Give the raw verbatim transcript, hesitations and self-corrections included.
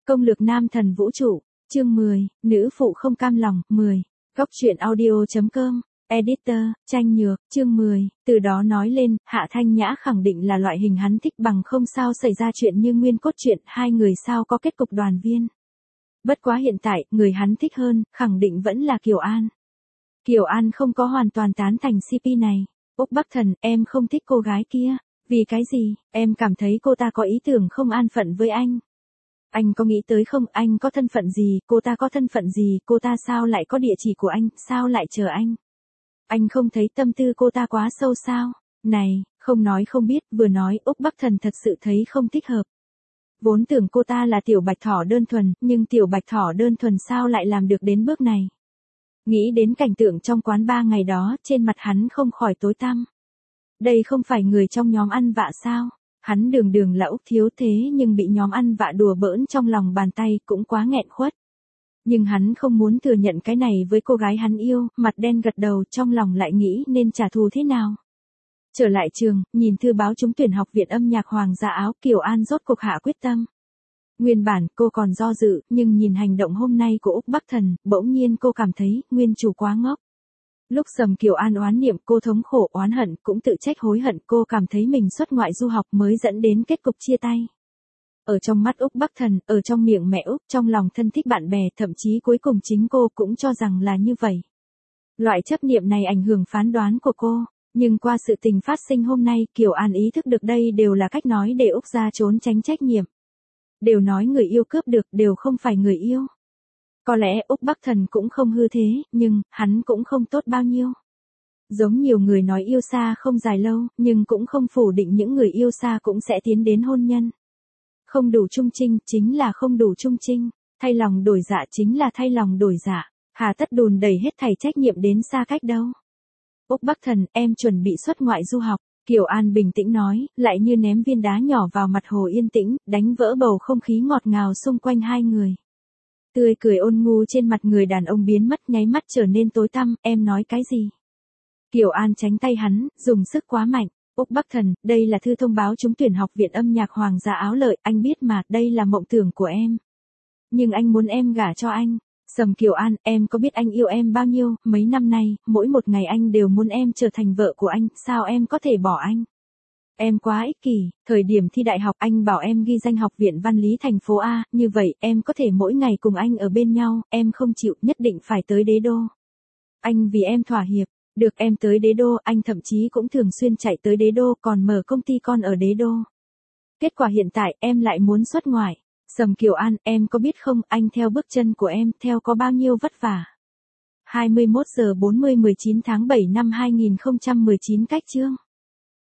Công lược nam thần vũ trụ, chương mười, nữ phụ không cam lòng, mười. Góc truyện audio chấm com, editor, Tranh Nhược, chương mười, từ đó nói lên, Hạ Thanh Nhã khẳng định là loại hình hắn thích bằng không sao xảy ra chuyện như nguyên cốt truyện, hai người sao có kết cục đoàn viên. Bất quá hiện tại, người hắn thích hơn, khẳng định vẫn là Kiều An. Kiều An không có hoàn toàn tán thành xê pê này. Úc Bắc Thần, em không thích cô gái kia. Vì cái gì? Em cảm thấy cô ta có ý tưởng không an phận với anh. Anh có nghĩ tới không, anh có thân phận gì, cô ta có thân phận gì, cô ta sao lại có địa chỉ của anh, sao lại chờ anh? Anh không thấy tâm tư cô ta quá sâu sao? Này, không nói không biết, vừa nói Úc Bắc Thần thật sự thấy không thích hợp. Vốn tưởng cô ta là tiểu bạch thỏ đơn thuần, nhưng tiểu bạch thỏ đơn thuần sao lại làm được đến bước này? Nghĩ đến cảnh tượng trong quán ba ngày đó, trên mặt hắn không khỏi tối tăm. Đây không phải người trong nhóm ăn vạ sao? Hắn đường đường là Úc thiếu thế nhưng bị nhóm ăn vạ đùa bỡn trong lòng bàn tay cũng quá nghẹn khuất. Nhưng hắn không muốn thừa nhận cái này với cô gái hắn yêu, mặt đen gật đầu, trong lòng lại nghĩ nên trả thù thế nào. Trở lại trường, nhìn thư báo trúng tuyển học viện âm nhạc Hoàng gia Áo, Kiều An rốt cuộc hạ quyết tâm. Nguyên bản cô còn do dự, nhưng nhìn hành động hôm nay của Úc Bắc Thần, bỗng nhiên cô cảm thấy nguyên chủ quá ngốc. Lúc Sầm Kiều An oán niệm, cô thống khổ oán hận, cũng tự trách hối hận, cô cảm thấy mình xuất ngoại du học mới dẫn đến kết cục chia tay. Ở trong mắt Úc Bắc Thần, ở trong miệng mẹ Úc, trong lòng thân thích bạn bè, thậm chí cuối cùng chính cô cũng cho rằng là như vậy. Loại chấp niệm này ảnh hưởng phán đoán của cô, nhưng qua sự tình phát sinh hôm nay, Kiều An ý thức được đây đều là cách nói để Úc ra trốn tránh trách nhiệm. Đều nói người yêu cướp được, đều không phải người yêu. Có lẽ Úc Bắc Thần cũng không hư thế, nhưng, hắn cũng không tốt bao nhiêu. Giống nhiều người nói yêu xa không dài lâu, nhưng cũng không phủ định những người yêu xa cũng sẽ tiến đến hôn nhân. Không đủ trung trinh, chính là không đủ trung trinh. Thay lòng đổi dạ chính là thay lòng đổi dạ. Hà tất đùn đẩy hết thảy trách nhiệm đến xa cách đâu. Úc Bắc Thần, em chuẩn bị xuất ngoại du học. Kiều An bình tĩnh nói, lại như ném viên đá nhỏ vào mặt hồ yên tĩnh, đánh vỡ bầu không khí ngọt ngào xung quanh hai người. Tươi cười ôn nhu trên mặt người đàn ông biến mất, nháy mắt trở nên tối tăm, em nói cái gì? Kiều An tránh tay hắn, dùng sức quá mạnh. Úc Bắc Thần, đây là thư thông báo trúng tuyển học viện âm nhạc Hoàng gia Áo Lợi, anh biết mà, đây là mộng tưởng của em. Nhưng anh muốn em gả cho anh. Sầm Kiều An, em có biết anh yêu em bao nhiêu, mấy năm nay, mỗi một ngày anh đều muốn em trở thành vợ của anh, sao em có thể bỏ anh? Em quá ích kỷ, thời điểm thi đại học anh bảo em ghi danh học viện văn lý thành phố A, như vậy em có thể mỗi ngày cùng anh ở bên nhau, em không chịu, nhất định phải tới đế đô. Anh vì em thỏa hiệp, được em tới đế đô, anh thậm chí cũng thường xuyên chạy tới đế đô, còn mở công ty con ở đế đô. Kết quả hiện tại em lại muốn xuất ngoại. Sầm Kiều An, em có biết không, anh theo bước chân của em, theo có bao nhiêu vất vả. hai mươi mốt giờ bốn mươi mười chín tháng bảy năm hai nghìn không trăm mười chín cách chương.